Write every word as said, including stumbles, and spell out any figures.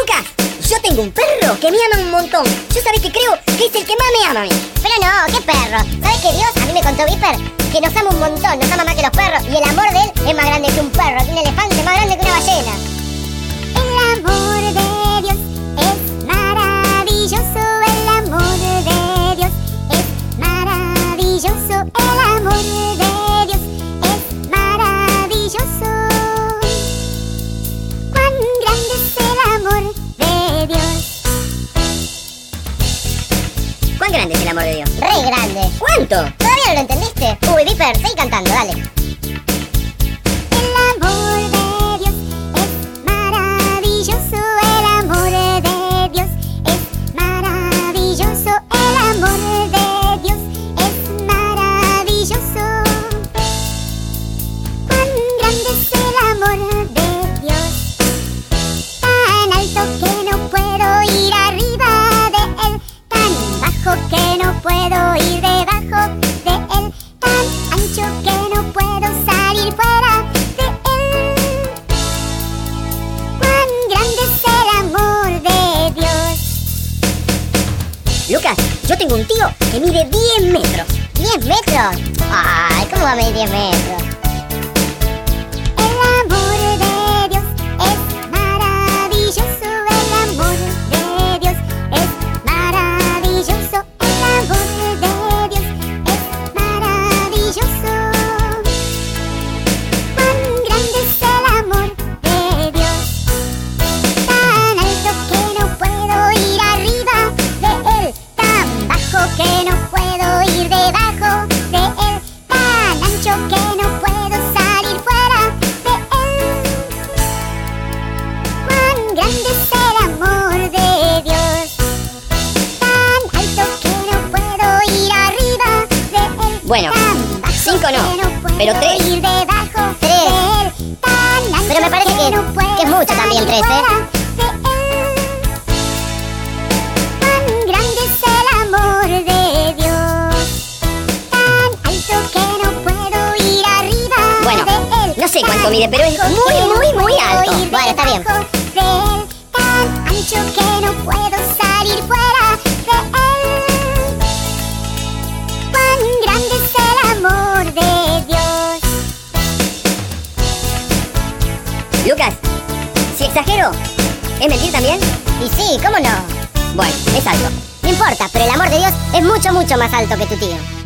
Lucas, yo tengo un perro que me ama un montón. Yo sabés que creo que es el que más me ama a mí. Pero no, ¿qué perro? ¿Sabes que Dios, a mí me contó Viper, que nos ama un montón, nos ama más que los perros? Y el amor de él es más grande que un perro, que un elefante, más grande que una ballena. El amor de Dios es maravilloso, el amor de Dios es maravilloso, el amor de Dios es maravilloso. Cuán grande es el amor de Dios. ¿Cuán grande es el amor de Dios? Re grande. ¿Cuánto? ¿Todavía no lo entendiste? Uy, Viper, seguí cantando, dale. El amor de Dios es maravilloso, el amor de Dios es maravilloso, el amor de Dios es maravilloso. Cuán grande es el amor de Dios, tan alto que no puedo ir arriba de él, tan bajo que no puedo ir debajo de él, tan ancho que no puedo salir fuera de él. Cuán grande es el amor de Dios. Lucas, yo tengo un tío que mide diez metros. ¿diez metros? Ay, ¿cómo va a medir diez metros? El amor de Dios es maravilloso, el amor de Dios es maravilloso, el amor de Dios es maravilloso. Cuán grande es el amor de Dios, tan alto que no puedo ir arriba de él, tan bajo que no puedo ir debajo de él, tan ancho que no puedo salir fuera de él. Cuán grande es el amor de Dios, tan alto que no puedo ir arriba de él. Bueno, tan bajo cinco no, que no puedo pero tres. ir debajo Tres. de él, tan ancho Pero me parece que- no puedo que es mucho también, salir tres, ¿eh? fuera de él. Cuán grande es el amor de Dios, tan alto que no puedo ir arriba Bueno, de él. no sé cuánto tan mide, pero es bajo muy, que no muy, muy puedo alto. ir Bueno, está bien. debajo de él, tan ancho que no puedo salir fuera de él. Cuán grande es el amor de Dios. Lucas, si exagero, ¿es mentir también? Y sí, ¿cómo no? Bueno, es alto. No importa, pero el amor de Dios es mucho, mucho más alto que tu tío.